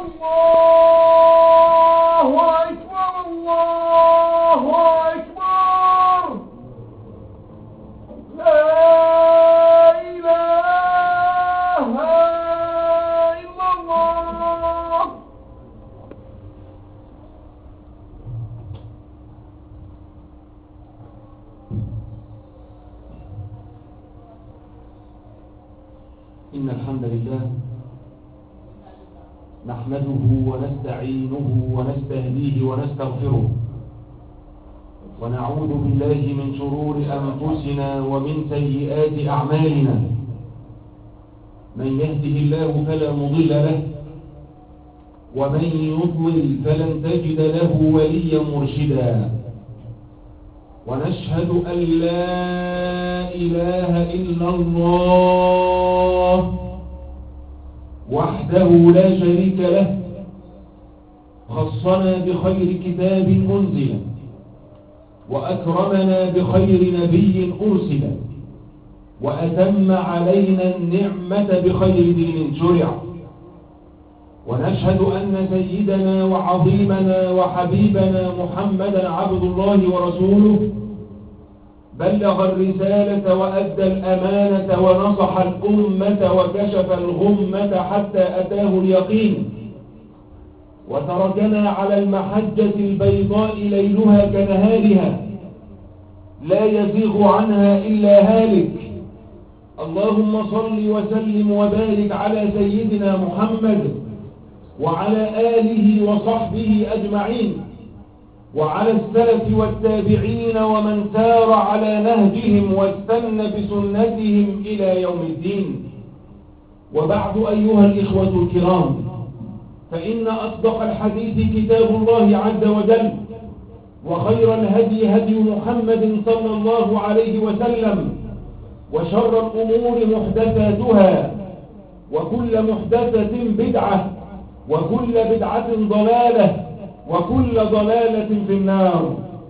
إن الحمد لله نحمده ونستعينه ونستهديه ونستغفره ونعوذ بالله من شرور أنفسنا ومن سيئات أعمالنا. من يهده الله فلا مضل له ومن يضلل فلن تجد له وليا مرشدا. ونشهد أن لا إله إلا الله وحده لا شريك له، خصنا بخير كتاب أنزل وأكرمنا بخير نبي أرسل وأتم علينا النعمة بخير دين شرع. ونشهد أن سيدنا وعظيمنا وحبيبنا محمدا عبد الله ورسوله بلغ الرسالة وأدى الأمانة ونصح الأمة وكشف الغمة حتى أتاه اليقين، وتركنا على المحجة البيضاء ليلها كنهارها لا يزيغ عنها إلا هالك. اللهم صل وسلم وبارك على سيدنا محمد وعلى آله وصحبه أجمعين وعلى السلف والتابعين ومن سار على نهجهم واستنى بسنتهم إلى يوم الدين. وبعد أيها الإخوة الكرام، فإن أصدق الحديث كتاب الله عز وجل، وخير الهدي هدي محمد صلى الله عليه وسلم، وشر الأمور محدثاتها، وكل محدثة بدعة، وكل بدعة ضلالة، وكل ضلالة في النار.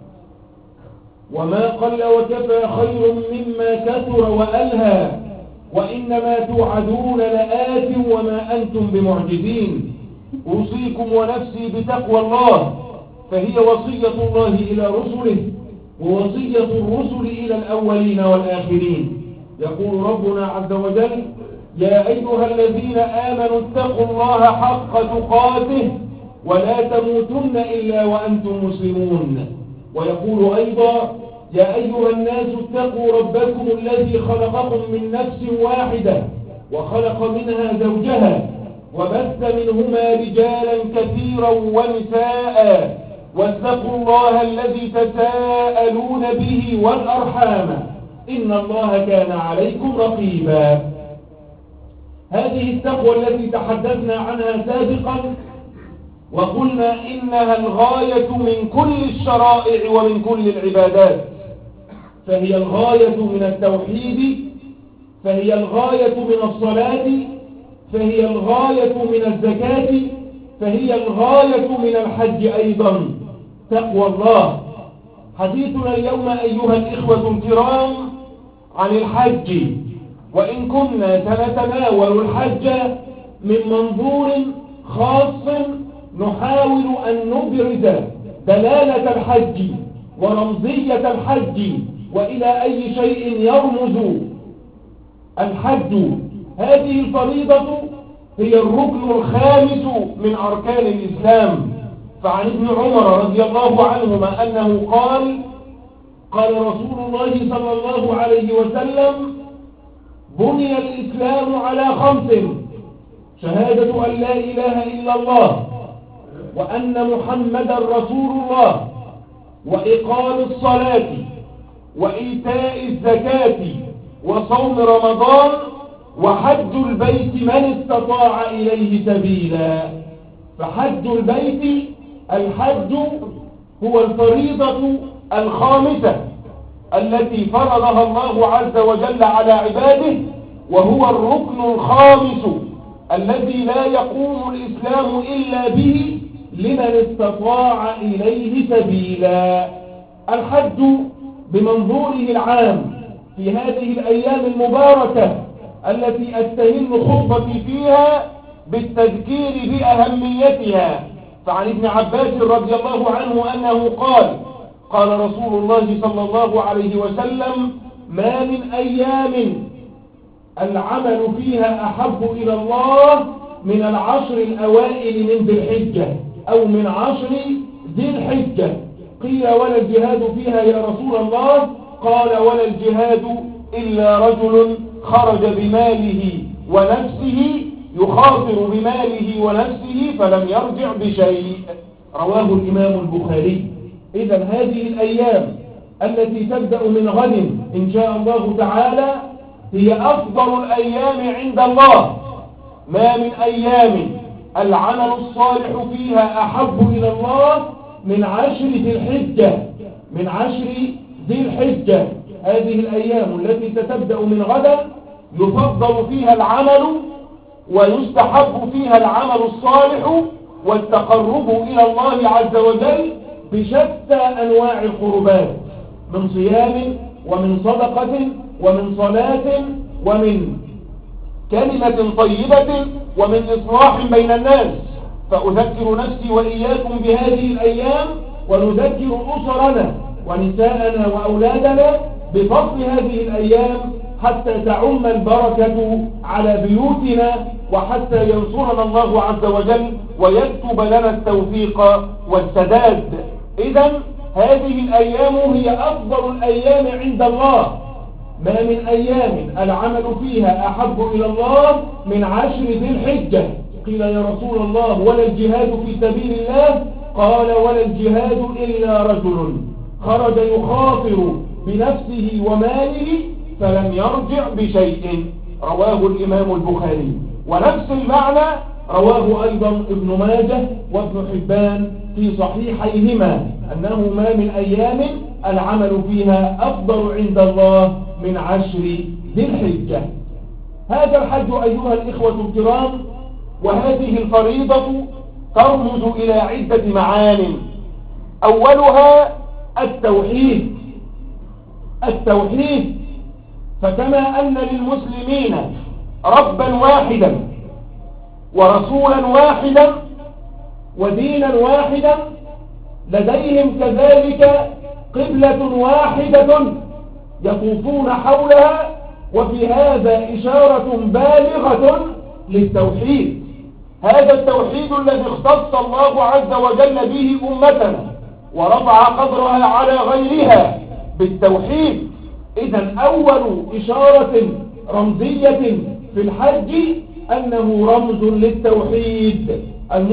وما قل وكفى خير مما كثر وألهى، وإنما توعدون لآت وما أنتم بمعجزين. أوصيكم ونفسي بتقوى الله، فهي وصية الله إلى رسله ووصية الرسل إلى الأولين والآخرين. يقول ربنا عز وجل: يا أيها الذين آمنوا اتقوا الله حق تقاته ولا تموتن إلا وأنتم مسلمون. ويقول أيضا: يا أيها الناس اتقوا ربكم الذي خلقكم من نفس واحدة وخلق منها زوجها وبث منهما رجالا كثيرا ونساء واتقوا الله الذي تساءلون به والأرحام إن الله كان عليكم رقيبا. هذه التقوى التي تحدثنا عنها سابقا وقلنا إنها الغاية من كل الشرائع ومن كل العبادات، فهي الغاية من التوحيد، فهي الغاية من الصلاة، فهي الغاية من الزكاة، فهي الغاية من الحج أيضا، تقوى الله. حديثنا اليوم أيها الإخوة الكرام عن الحج، وإن كنا سنتناول الحج من منظور خاص نحاول أن نبرز دلالة الحج ورمزية الحج وإلى أي شيء يرمز الحج. هذه الفريضة هي الركن الخامس من أركان الإسلام. فعن ابن عمر رضي الله عنهما أنه قال رسول الله صلى الله عليه وسلم: بني الإسلام على 5: شهادة أن لا إله إلا الله وأن محمدا رسول الله وإقام الصلاة وإيتاء الزكاة وصوم رمضان وحج البيت من استطاع إليه سبيلا. فحج البيت، الحج هو الفريضة الخامسة التي فرضها الله عز وجل على عباده، وهو الركن الخامس الذي لا يقوم الإسلام إلا به لمن استطاع إليه سبيلا. الحج بمنظوره العام في هذه الأيام المباركة التي أستهل خطبتي فيها بالتذكير بأهميتها. فعن ابن عباس رضي الله عنه أنه قال: قال رسول الله صلى الله عليه وسلم: ما من أيام العمل فيها أحب إلى الله من العشر الأوائل من ذي الحجة أو من عشر ذي الحجة. قيل: ولا الجهاد فيها يا رسول الله؟ قال: ولا الجهاد إلا رجل خرج بماله ونفسه يخاطر بماله ونفسه فلم يرجع بشيء. رواه الإمام البخاري. إذن هذه الأيام التي تبدأ من غد إن شاء الله تعالى هي أفضل الأيام عند الله. ما من أيام العمل الصالح فيها أحب إلى الله من عشر ذي الحجة، من عشر ذي الحجة. هذه الأيام التي ستبدأ من غدا يفضل فيها العمل ويستحب فيها العمل الصالح والتقرب إلى الله عز وجل بشتى أنواع القربات، من صيام ومن صدقة ومن صلاة ومن كلمة طيبة ومن إصلاح بين الناس. فأذكر نفسي وإياكم بهذه الأيام، ونذكر أسرنا ونساءنا وأولادنا بفضل هذه الأيام حتى تعم البركة على بيوتنا، وحتى ينصرنا الله عز وجل ويكتب لنا التوفيق والسداد. إذن هذه الأيام هي أفضل الأيام عند الله. ما من أيام العمل فيها أحب إلى الله من عشر ذي الحجة. قيل: يا رسول الله ولا الجهاد في سبيل الله؟ قال: ولا الجهاد إلا رجل خرج يخاطر بنفسه وماله فلم يرجع بشيء. رواه الإمام البخاري. ونفس المعنى رواه أيضا ابن ماجه وابن حبان في صحيحيهما، أنه ما من أيام العمل فيها أفضل عند الله من عشر ذي الحجة. هذا الحج أيها الإخوة الكرام، وهذه الفريضة ترمز إلى عدة معان. أولها التوحيد. التوحيد، فكما أن للمسلمين ربا واحدا ورسولا واحدا ودينا واحدا، لديهم كذلك قبلة واحدة يطوفون حولها. وفي هذا إشارة بالغة للتوحيد. هذا التوحيد الذي اختص الله عز وجل به أمتنا ورفع قدرها على غيرها بالتوحيد. إذن أول إشارة رمزية في الحج أنه رمز للتوحيد.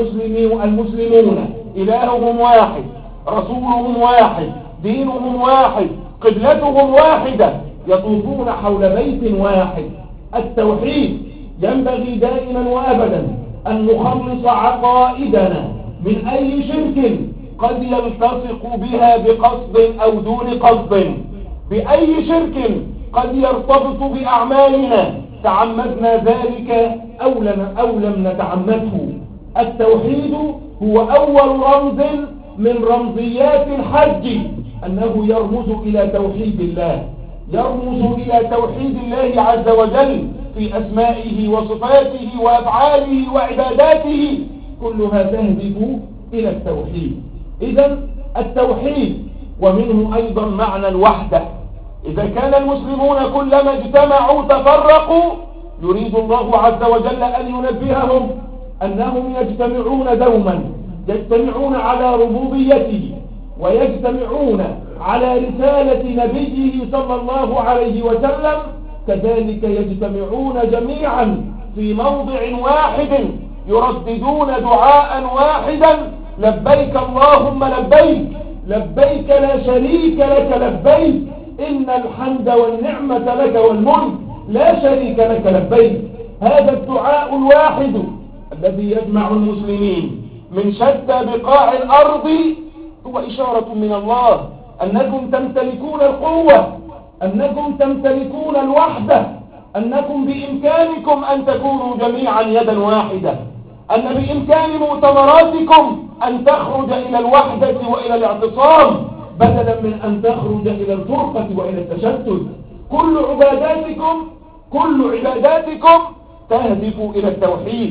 المسلمون إلههم واحد، رسولهم واحد، دينهم واحد، قبلتهم واحدة، يطوفون حول بيت واحد. التوحيد ينبغي دائما وأبدا أن نخلص عقائدنا من أي شرك قد يلتصق بها بقصد أو دون قصد، بأي شرك قد يرتبط بأعمالنا تعمدنا ذلك أو لم نتعمده. التوحيد هو أول رمز من رمزيات الحج، أنه يرمز إلى توحيد الله، يرمز إلى توحيد الله عز وجل في أسمائه وصفاته وأفعاله وعباداته، كلها تهدف إلى التوحيد. إذن التوحيد، ومنه أيضا معنى الوحدة. إذا كان المسلمون كلما اجتمعوا تفرقوا، يريد الله عز وجل أن ينبههم أنهم يجتمعون دوما، يجتمعون على ربوبيته ويجتمعون على رسالة نبيه صلى الله عليه وسلم، كذلك يجتمعون جميعا في موضع واحد يرددون دعاء واحدا: لبيك اللهم لبيك، لبيك لا شريك لك لبيك، إن الحمد والنعمة لك والملك لا شريك لك لبيك. هذا الدعاء الواحد الذي يجمع المسلمين من شتى بقاع الأرض هو إشارة من الله أنكم تمتلكون القوة، أنكم تمتلكون الوحدة، أنكم بإمكانكم أن تكونوا جميعا يدا واحدة، أن بإمكان مؤتمراتكم أن تخرج إلى الوحدة وإلى الاعتصام بدلا من أن تخرج إلى الفرقة وإلى التشتت. كل عباداتكم تهدف إلى التوحيد.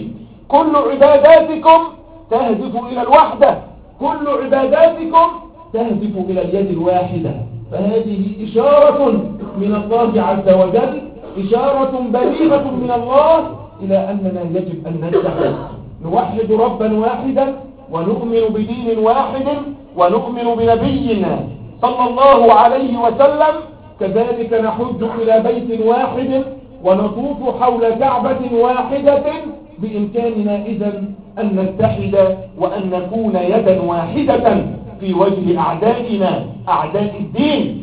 كل عباداتكم تهدف إلى الوحدة، كل عباداتكم تهدف إلى اليد الواحدة. فهذه إشارة من الله عز وجل، إشارة بليغة من الله إلى أننا يجب أن نتحد، نوحد ربا واحدا، ونؤمن بدين واحد، ونؤمن بنبينا صلى الله عليه وسلم. كذلك نحج إلى بيت واحد، ونطوف حول كعبة واحدة. بإمكاننا إذن أن نتحد وأن نكون يدا واحدة في وجه أعدائنا أعداء الدين.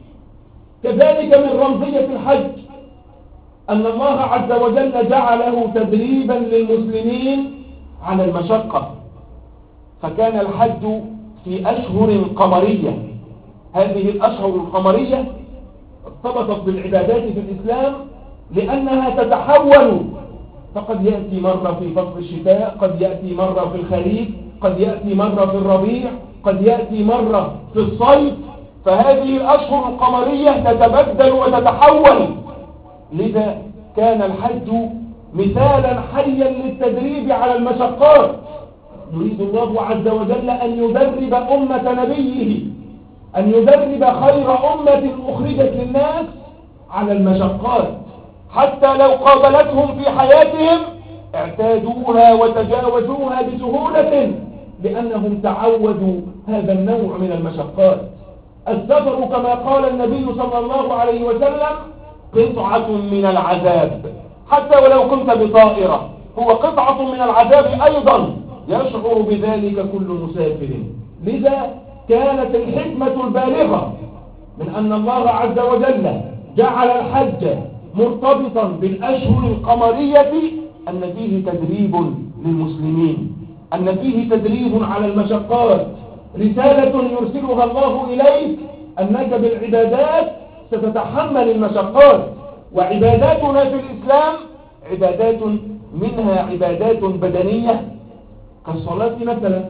كذلك من رمزية الحج أن الله عز وجل جعله تدريبا للمسلمين على المشقة، فكان الحج في أشهر قمرية. هذه الأشهر القمرية ارتبطت بالعبادات في الإسلام لأنها تتحول، فقد يأتي مرة في فصل الشتاء، قد يأتي مرة في الخريف، قد يأتي مرة في الربيع، قد يأتي مرة في الصيف. فهذه الأشهر القمرية تتبدل وتتحول، لذا كان الحج مثالا حيا للتدريب على المشقات. يريد الله عز وجل أن يدرب أمة نبيه، أن يدرب خير أمة أخرجت للناس على المشقات، حتى لو قابلتهم في حياتهم اعتادوها وتجاوزوها بسهولة، لأنهم تعودوا هذا النوع من المشقات. السفر كما قال النبي صلى الله عليه وسلم قطعة من العذاب، حتى ولو كنت بطائرة هو قطعة من العذاب أيضا، يشعر بذلك كل مسافر. لذا كانت الحكمة البالغة من أن الله عز وجل جعل الحج مرتبطا بالأشهر القمرية أن فيه تدريب للمسلمين، أن فيه تدريب على المشقات، رسالة يرسلها الله إليك أنك بالعبادات ستتحمل المشقات. وعباداتنا في الإسلام عبادات منها عبادات بدنية كالصلاة مثلا،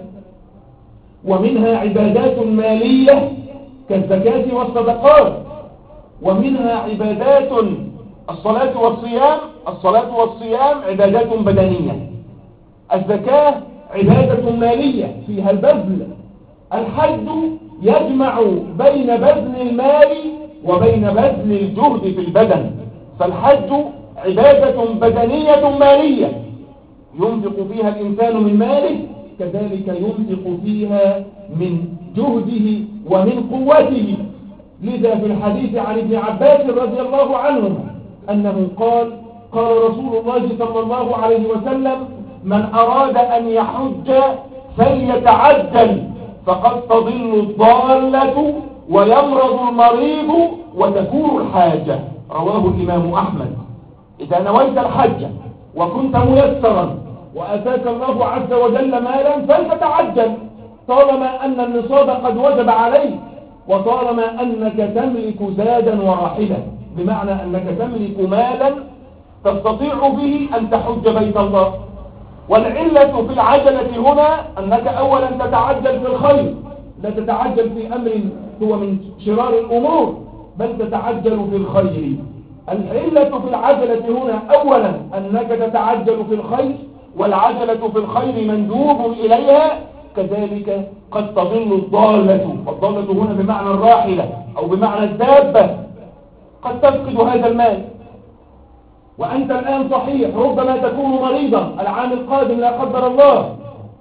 ومنها عبادات مالية كالزكاة والصدقات، ومنها عبادات الصلاة والصيام عبادات بدنية، الزكاة عبادة مالية فيها البذل، الحج يجمع بين بذل المال وبين بذل الجهد في البدن. فالحج عبادة بدنية مالية ينفق فيها الإنسان من ماله، كذلك ينفق فيها من جهده ومن قوته. لذا في الحديث عن ابن عباس رضي الله عنهما أنه قال رسول الله صلى الله عليه وسلم: من أراد أن يحج فليتعجل، فقد تضل الضالة ويمرض المريض وتكون الحاجة. رواه الإمام أحمد. إذا نويت الحج وكنت ميسرا وأتاك الله عز وجل مالا فلتتعجل، طالما أن النصاب قد وجب عليك، وطالما أنك تملك زادا وراحلة، بمعنى أنك تملك مالا تستطيع به أن تحج بيت الله. والعلة في العجلة هنا أنك أولا تتعجل في الخير، لا تتعجل في أمر هو من شرار الأمور، بل تتعجل في الخير. العلة في العجلة هنا أولا أنك تتعجل في الخير، والعجلة في الخير مندوب إليها. كذلك قد تضل الضالة، والضالة هنا بمعنى الراحلة أو بمعنى الدابة، قد تفقد هذا المال وأنت الآن صحيح، ربما تكون مريضا العام القادم لا قدر الله،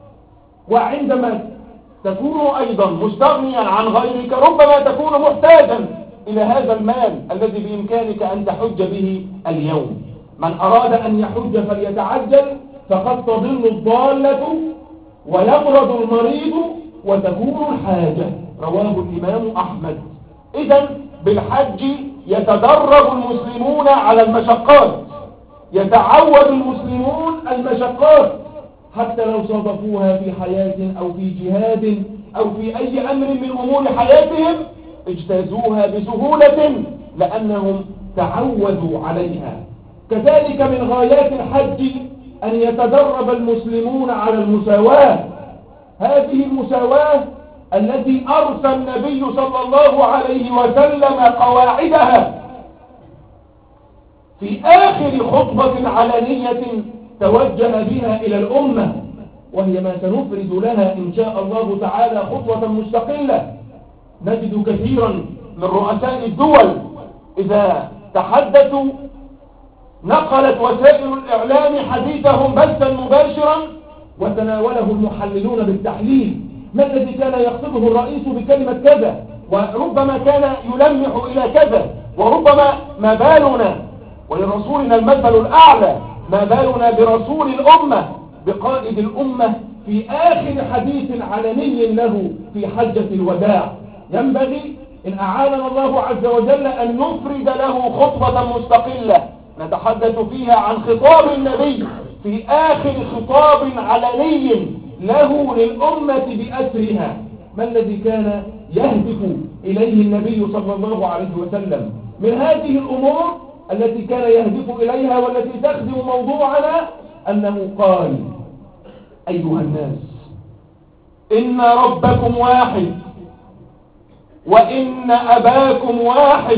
وعندما تكون أيضا مستغنيا عن غيرك ربما تكون محتاجا إلى هذا المال الذي بإمكانك أن تحج به اليوم. من أراد أن يحج فليتعجل، فقد تضل الضالة ويمرض المريض وتكون الحاجة. رواه الإمام أحمد. إذن بالحج يتدرب المسلمون على المشقات، يتعود المسلمون المشقات، حتى لو صادفوها في حياة أو في جهاد أو في أي أمر من أمور حياتهم اجتازوها بسهولة لأنهم تعودوا عليها. كذلك من غايات الحج أن يتدرب المسلمون على المساواة، هذه المساواة التي أرسى النبي صلى الله عليه وسلم قواعدها في آخر خطبة علنية توجه بها إلى الأمة، وهي ما سنفرد لها إن شاء الله تعالى خطوة مستقلة. نجد كثيرا من رؤساء الدول إذا تحدثوا نقلت وسائل الإعلام حديثهم بثا مباشرا وتناوله المحللون بالتحليل. ما الذي كان يقصده الرئيس بكلمة كذا، وربما كان يلمح إلى كذا، وربما ما بالنا ولرسولنا المثل الأعلى، ما بالنا برسول الأمة بقائد الأمة في آخر حديث علني له في حجة الوداع. ينبغي إن أعاننا الله عز وجل أن نفرد له خطبة مستقلة نتحدث فيها عن خطاب النبي في آخر خطاب علني له للأمة بأسرها. ما الذي كان يهدف إليه النبي صلى الله عليه وسلم؟ من هذه الأمور التي كان يهدف إليها والتي تخدم موضوعنا أنه قال: أيها الناس، إن ربكم واحد، وإن أباكم واحد،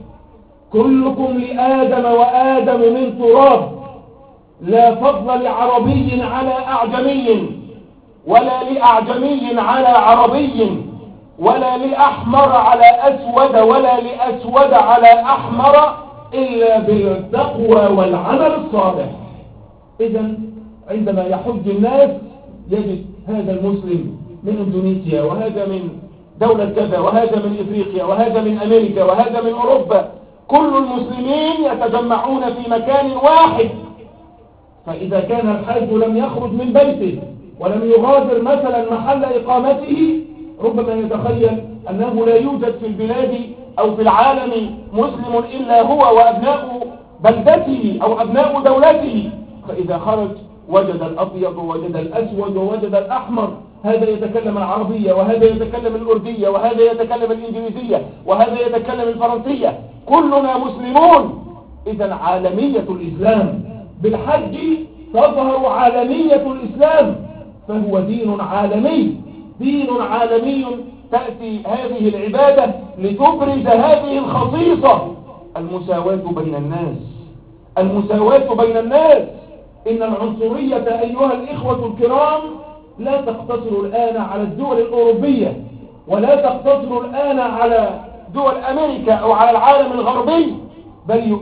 كلكم لآدم وآدم من تراب، لا فضل لعربي على أعجمي، ولا لأعجمي على عربي، ولا لأحمر على أسود، ولا لأسود على أحمر، إلا بالتقوى والعمل الصالح. إذن عندما يحج الناس يجد هذا المسلم من إندونيسيا، وهذا من دولة كذا، وهذا من إفريقيا، وهذا من أمريكا، وهذا من أوروبا، كل المسلمين يتجمعون في مكان واحد. فإذا كان الحاج لم يخرج من بيته ولم يغادر مثلا محل إقامته، ربما يتخيل أنه لا يوجد في البلاد أو في العالم مسلم إلا هو وأبناء بلدته أو أبناء دولته. فإذا خرج وجد الأبيض ووجد الأسود ووجد الأحمر، هذا يتكلم العربية، وهذا يتكلم الأردية، وهذا يتكلم الإنجليزية، وهذا يتكلم الفرنسية، كلنا مسلمون. إذن عالمية الإسلام بالحج تظهر عالمية الإسلام، فهو دين عالمي، دين عالمي. تأتي هذه العبادة لتبرز هذه الخصيصة: المساواة بين الناس، المساواة بين الناس. إن العنصرية أيها الإخوة الكرام لا تقتصر الآن على الدول الأوروبية، ولا تقتصر الآن على دول أمريكا أو على العالم الغربي، بل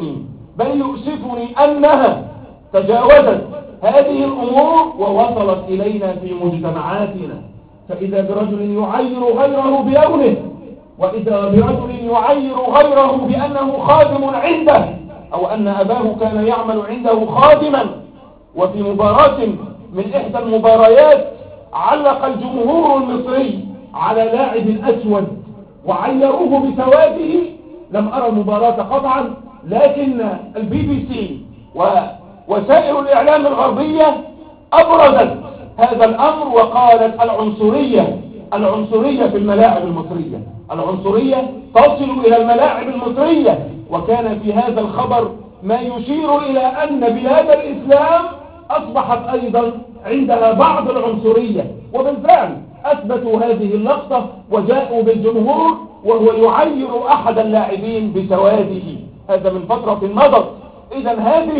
يؤسفني أنها تجاوزت هذه الأمور ووصلت إلينا في مجتمعاتنا. فإذا برجل يعير غيره بلونه، وإذا برجل يعير غيره بأنه خادم عنده، أو أن أباه كان يعمل عنده خادما. وفي مباراة من إحدى المباريات علق الجمهور المصري على لاعب أسود وعيروه بسواده. لم أرى المباراة قطعا، لكن الBBC ووسائل الإعلام الغربية أبرزت هذا الأمر وقالت: العنصرية في الملاعب المصرية، العنصرية تصل إلى الملاعب المصرية. وكان في هذا الخبر ما يشير إلى أن بلاد الإسلام أصبحت أيضا عندها بعض العنصرية. وبالفعل أثبتوا هذه اللقطة وجاءوا بالجمهور وهو يعير أحد اللاعبين بسواده. هذا من فترة مضت. إذن هذه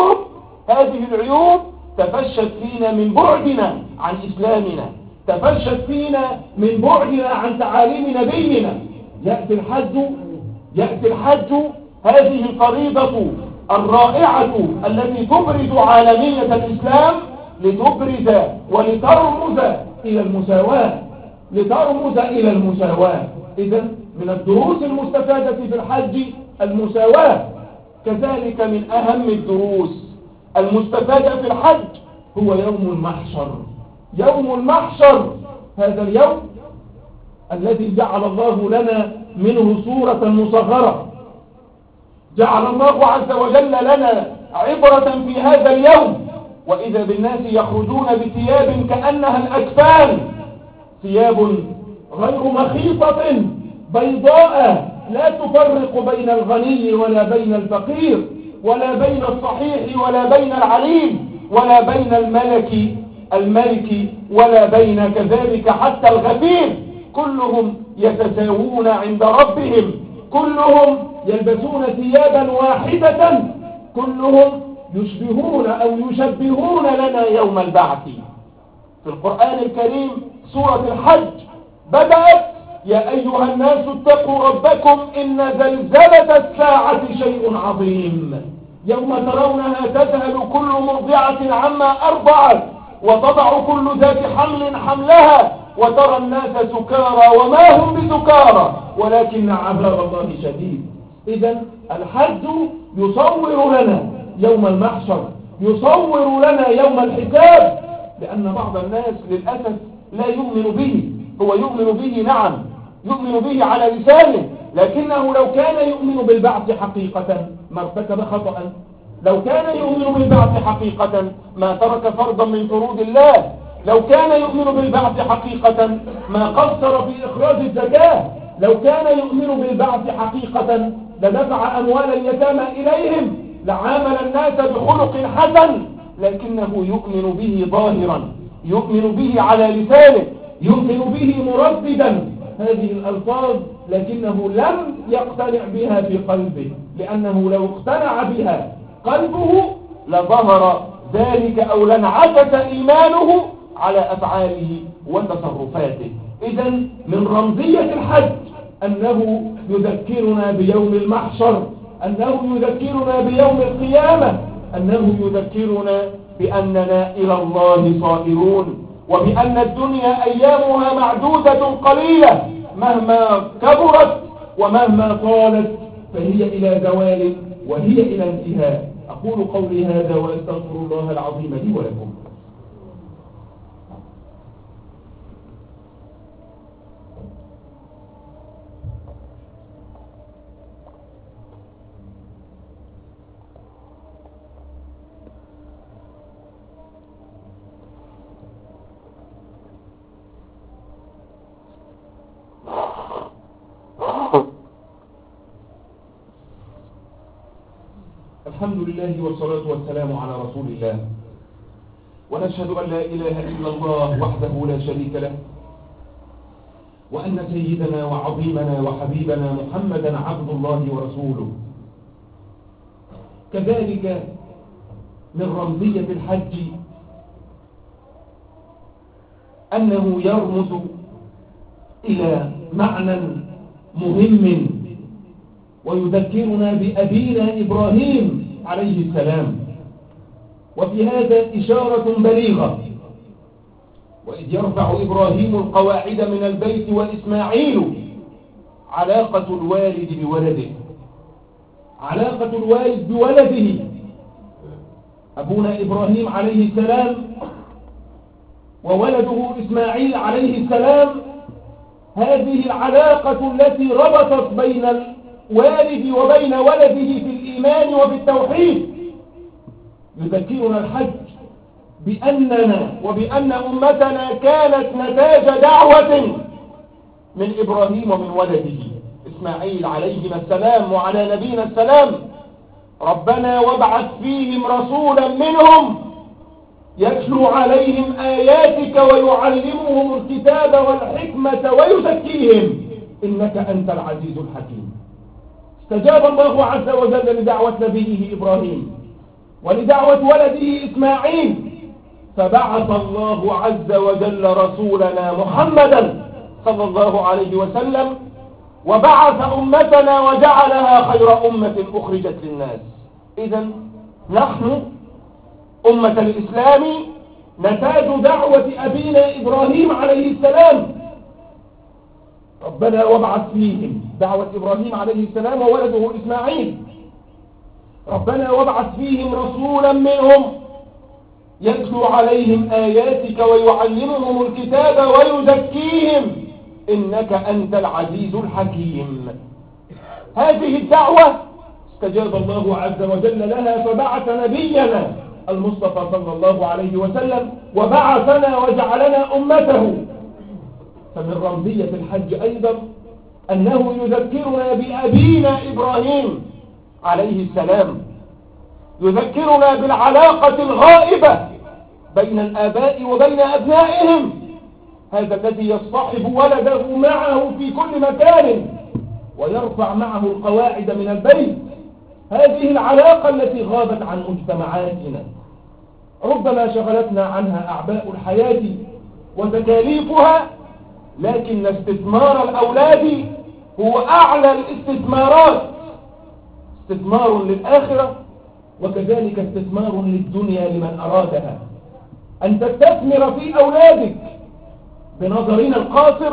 العيوب تفشت فينا من بعدنا عن إسلامنا، تفشت فينا من بعدنا عن تعاليم نبينا. يأتي الحج هذه الفريضة الرائعة التي تبرز عالمية الإسلام لتبرز ولترمز إلى المساواة، إذن من الدروس المستفادة في الحج المساواة. كذلك من أهم الدروس المستفادة في الحج هو يوم المحشر. هذا اليوم الذي جعل الله لنا منه صورة مصغرة، جعل الله عز وجل لنا عبرة في هذا اليوم. وإذا بالناس يخرجون بثياب كأنها الأكفان، ثياب غير مخيطة بيضاء لا تفرق بين الغني ولا بين الفقير، ولا بين الصحيح ولا بين العليل، ولا بين الملك ولا بين كذلك حتى الغفير. كلهم يتساوون عند ربهم، كلهم يلبسون ثيابا واحدة، كلهم يشبهون أو يشبهون لنا يوم البعث. في القرآن الكريم سورة الحج بدأت: يا أيها الناس اتقوا ربكم إن زلزلة الساعة شيء عظيم، يوم ترونها تذهل كل مرضعة عما أرضعت وتضع كل ذات حمل حملها وترى الناس سكارى وما هم بسكارى ولكن عذاب الله شديد. إذن الحج يصور لنا يوم المحشر، يصور لنا يوم الحساب، لأن بعض الناس للأسف لا يؤمن به. هو يؤمن به، نعم يؤمن به على لسانه، لكنه لو كان يؤمن بالبعث حقيقة ما ارتكب خطأ. لو كان يؤمن بالبعث حقيقة ما ترك فرضا من فروض الله. لو كان يؤمن بالبعث حقيقة ما قصر في إخراج الزكاة. لو كان يؤمن بالبعث حقيقة لدفع أموال اليتامى إليهم، لعامل الناس بخلق حسن، لكنه يؤمن به ظاهرا، يؤمن به على لسانه، يؤمن به مرددا هذه الألفاظ، لكنه لم يقتنع بها في قلبه، لأنه لو اقتنع بها قلبه لظهر ذلك أو لانعكس إيمانه على أفعاله وتصرفاته. إذن من رمزية الحج أنه يذكرنا بيوم المحشر، أنه يذكرنا بيوم القيامة، أنه يذكرنا بأننا إلى الله صائرون، وبأن الدنيا أيامها معدودة قليلة، مهما كبرت ومهما طالت فهي إلى زوال وهي إلى انتهاء. أقول قولي هذا وأستغفر الله العظيم لي ولكم. الحمد لله والصلاة والسلام على رسول الله، ونشهد أن لا إله إلا الله وحده لا شريك له، وأن سيدنا وعظيمنا وحبيبنا محمدا عبد الله ورسوله. كذلك من رمزية الحج أنه يرمز إلى معنى مهم ويذكرنا بأبينا إبراهيم عليه السلام، وفي هذا إشارة بليغة. وإذ يرفع إبراهيم القواعد من البيت وإسماعيل، علاقة الوالد بولده، علاقة الوالد بولده. أبونا إبراهيم عليه السلام وولده إسماعيل عليه السلام، هذه العلاقة التي ربطت بين الوالد وبين ولده في الإيمان وفي التوحيد. يذكرنا الحج بأننا وبأن أمتنا كانت نتاج دعوة من إبراهيم ومن ولده إسماعيل عليهما السلام وعلى نبينا السلام. ربنا وابعث فيهم رسولا منهم يتلو عليهم آياتك ويعلمهم الكتاب والحكمة ويزكيهم إنك أنت العزيز الحكيم. استجاب الله عز وجل لدعوة نبيه إبراهيم ولدعوة ولده إسماعيل، فبعث الله عز وجل رسولنا محمدا صلى الله عليه وسلم، وبعث أمتنا وجعلها خير أمة أخرجت للناس. إذن نحن أمة الإسلام نتاج دعوة أبينا إبراهيم عليه السلام. ربنا وابعث فيهم، دعوة إبراهيم عليه السلام وولده إسماعيل. ربنا وابعث فيهم رسولا منهم يتلو عليهم آياتك ويعلمهم الكتاب ويزكيهم إنك أنت العزيز الحكيم. هذه الدعوة استجاب الله عز وجل لها، فبعث نبينا المصطفى صلى الله عليه وسلم وبعثنا وجعلنا أمته. فمن رمزية الحج أيضا أنه يذكرنا بأبينا إبراهيم عليه السلام، يذكرنا بالعلاقة الغائبة بين الآباء وبين أبنائهم، هذا الذي يصطحب ولده معه في كل مكان ويرفع معه القواعد من البيت. هذه العلاقة التي غابت عن مجتمعاتنا ربما شغلتنا عنها أعباء الحياة وتكاليفها، لكن استثمار الأولاد هو أعلى الاستثمارات، استثمار للآخرة وكذلك استثمار للدنيا لمن أرادها. أن تستثمر في أولادك بنظرنا القاصر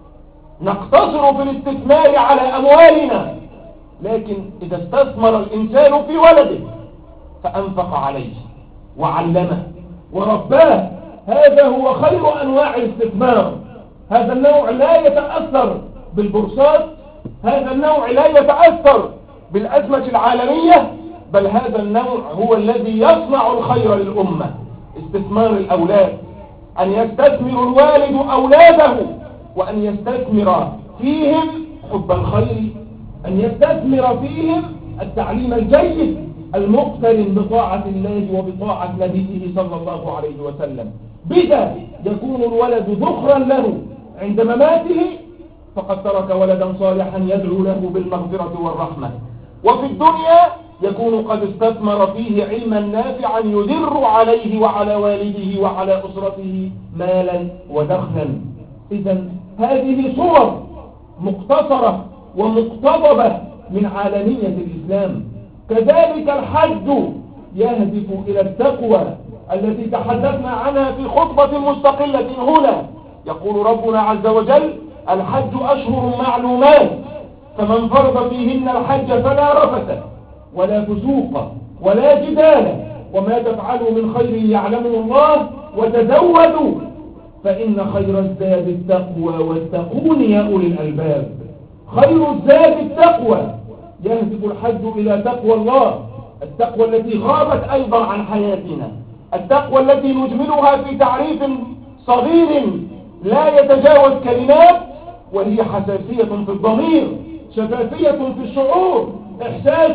نقتصر في الاستثمار على أموالنا، لكن إذا استثمر الإنسان في ولده فأنفق عليه وعلمه ورباه، هذا هو خير أنواع الاستثمار. هذا النوع لا يتأثر بالبورصات، هذا النوع لا يتأثر بالأزمة العالمية، بل هذا النوع هو الذي يصنع الخير للأمة. استثمار الأولاد، أن يستثمر الوالد أولاده وأن يستثمر فيهم حب الخير، أن يستثمر فيهم التعليم الجيد المقترن بطاعة الله وبطاعة نبيه صلى الله عليه وسلم. بذا يكون الولد ذخرا له عند مماته، فقد ترك ولدا صالحا يدعو له بالمغفرة والرحمة. وفي الدنيا يكون قد استثمر فيه علما نافعا يدر عليه وعلى والده وعلى أسرته مالا ودخلا. إذن هذه صور مقتصرة ومقتضبة من عالمية الإسلام. كذلك الحج يهدف إلى التقوى التي تحدثنا عنها في خطبة مستقلة هنا. يقول ربنا عز وجل: الحج أشهر معلومات، فمن فرض فيهن الحج فلا رفث ولا فسوق ولا جدال، وما تفعلوا من خير يعلمه الله، وتزودوا فإن خير الزاد التقوى واتقون يا أولي الألباب. خير الزاد التقوى، يهدف الحج إلى تقوى الله، التقوى التي غابت أيضا عن حياتنا، التقوى التي نجملها في تعريف صغير لا يتجاوز كلمات، وهي حساسية في الضمير، شفافية في الشعور، إحساس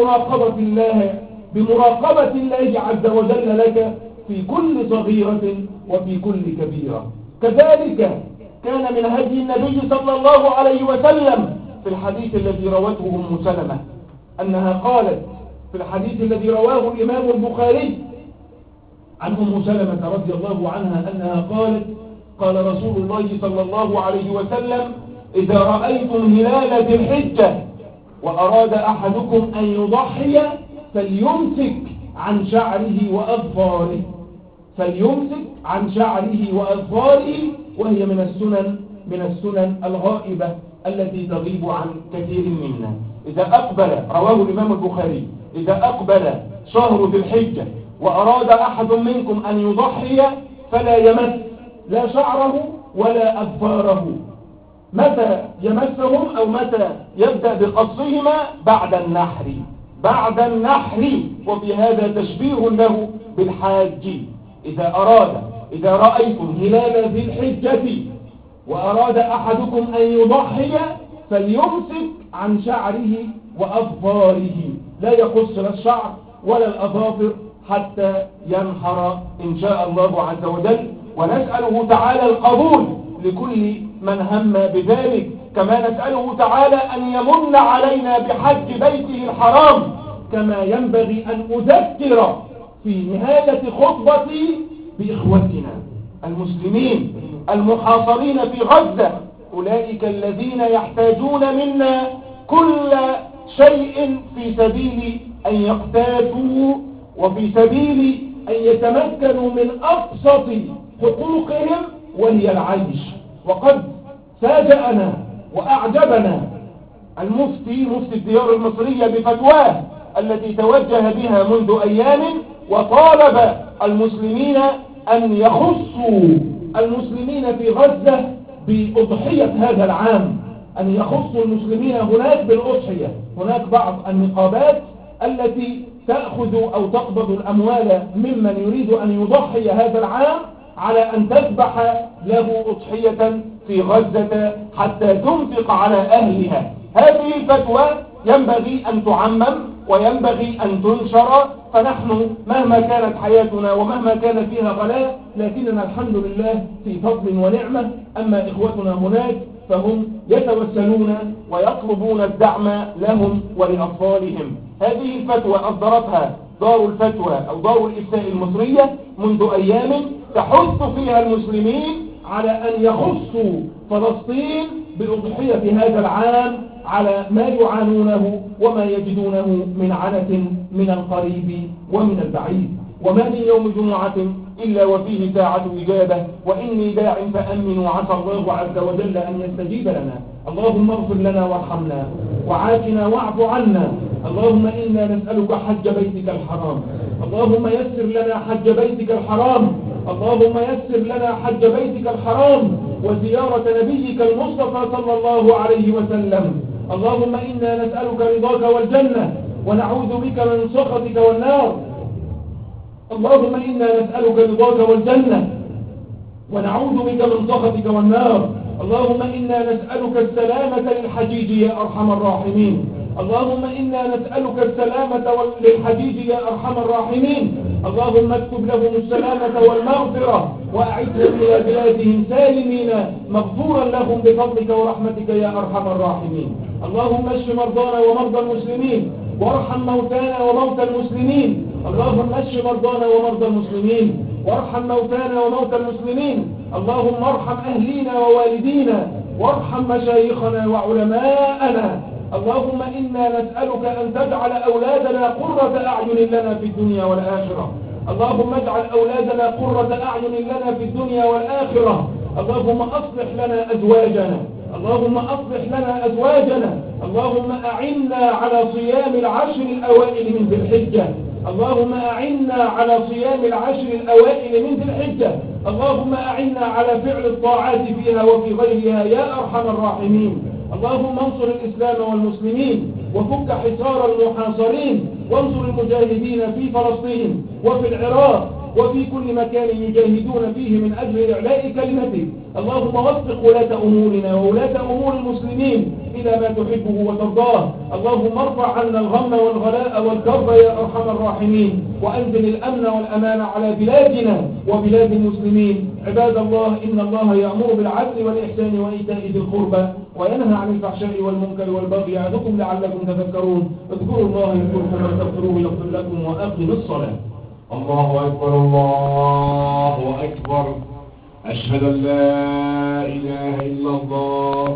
بمراقبة الله عز وجل لك في كل صغيرة وفي كل كبيرة. كذلك كان من هدي النبي صلى الله عليه وسلم في الحديث الذي روته أم سلمة أنها قالت في الحديث الذي رواه الإمام البخاري عن أم سلمة رضي الله عنها أنها قالت: قال رسول الله صلى الله عليه وسلم: إذا رأيتم هلال ذي الحجة وأراد أحدكم أن يضحي فليمسك عن شعره وأظفاره، فليمسك عن شعره وأظفاره، وهي من السنن الغائبة التي تغيب عن كثير منا. إذا أقبل، رواه الإمام البخاري، إذا أقبل شهر ذي الحجة وأراد أحد منكم أن يضحي فلا يمس لا شعره ولا أظفاره. متى يمسهم أو متى يبدأ بقصهما؟ بعد النحر، بعد النحر، وفي هذا تشبيه له بالحاج. إذا رأيتم هلال ذي الحجة وأراد أحدكم أن يضحي فليمسك عن شعره وأظفاره، لا يقص لا الشعر ولا الأظافر حتى ينحر إن شاء الله عز وجل. ونسأله تعالى القبول لكل من هم بذلك، كما نسأله تعالى أن يمن علينا بحج بيته الحرام. كما ينبغي أن أذكر في نهاية خطبتي بإخوتنا المسلمين المحاصرين في غزة، أولئك الذين يحتاجون منا كل شيء في سبيل أن يقتاتوا وفي سبيل أن يتمكنوا من أبسط حقوقهم وهي العيش. وقد فاجأنا وأعجبنا مفتي الديار المصرية بفتواه التي توجه بها منذ أيام، وطالب المسلمين أن يخصوا المسلمين في غزة بأضحية هذا العام، أن يخصوا المسلمين هناك بالأضحية. هناك بعض النقابات التي تأخذ أو تقبض الأموال ممن يريد أن يضحي هذا العام على أن تذبح له أضحية في غزة حتى تنفق على أهلها. هذه الفتوى ينبغي أن تعمم وينبغي أن تنشر، فنحن مهما كانت حياتنا ومهما كان فيها غلاء، لكننا الحمد لله في فضل ونعمة. أما إخوتنا هناك فهم يتوسلون ويطلبون الدعم لهم ولأطفالهم. هذه الفتوى أصدرتها دار الفتوى أو دار الإفتاء المصرية منذ أيام تحث فيها المسلمين على أن يخصوا فلسطين بأضحية هذا العام على ما يعانونه وما يجدونه من عنة من القريب ومن البعيد. وما من يوم جمعة إلا وفيه ساعة إجابة، وإني داع فأمنوا عسى الله عز وجل أن يستجيب لنا. اللهم اغفر لنا وارحمنا وعافنا واعف عنا. اللهم إنا نسألك حج بيتك الحرام. اللهم يسر لنا حج بيتك الحرام. اللهم يسر لنا حج بيتك الحرام وزيارة نبيك المصطفى صلى الله عليه وسلم. اللهم إنا نسألك رضاك والجنة ونعوذ بك من سخطك والنار. اللهم إنا نسألك رضاك والجنة ونعوذ بك من سخطك والنار. اللهم إنا نسألك السلامة للحجيج يا أرحم الراحمين. اللهم إنا نسألك السلامة للحجيج يا أرحم الراحمين. اللهم اكتب لهم السلامة والمغفرة وأعدهم إلى بلادهم سالمين مغفورا لهم بفضلك ورحمتك يا أرحم الراحمين. اللهم اشف مرضانا ومرضى المسلمين وارحم موتانا وموتى المسلمين. اللهم اشف مرضانا ومرضى المسلمين وارحم موتانا وموتى المسلمين. اللهم ارحم أهلينا ووالدينا وارحم مشايخنا وعلماءنا. اللهم إنا نسألك أن تجعل أولادنا قرة أعين لنا في الدنيا والآخرة. اللهم اجعل أولادنا قرة أعين لنا في الدنيا والآخرة. اللهم أصلح لنا أزواجنا. اللهم أصلح لنا أزواجنا. اللهم أعنا على صيام العشر الأوائل من ذي الحجة. اللهم أعنا على صيام العشر الأوائل من ذي الحجة. اللهم أعنا على فعل الطاعات فيها وفي غيرها يا أرحم الراحمين. اللهم انصر الإسلام والمسلمين وفك حصار المحاصرين وانصر المجاهدين في فلسطين وفي العراق وفي كل مكان يجاهدون فيه من أجل إعلاء كلمتك. اللهم وفق ولاة أمورنا وولاة أمور المسلمين إلى ما تحبه وترضاه. اللهم ارفع عنا الغم والغلاء والكرب يا أرحم الراحمين وأنزل الأمن والأمان على بلادنا وبلاد المسلمين. عباد الله، إن الله يأمر بالعدل والإحسان وإيتاء ذي القربى وينهى عن الفحشاء والمنكر والبغي يعظكم لعلكم تذكرون. اذكروا الله يذكركم واستغفروه يغفر لكم وأقيموا الصلاة. الله أكبر الله أكبر. أشهد أن لا إله إلا الله.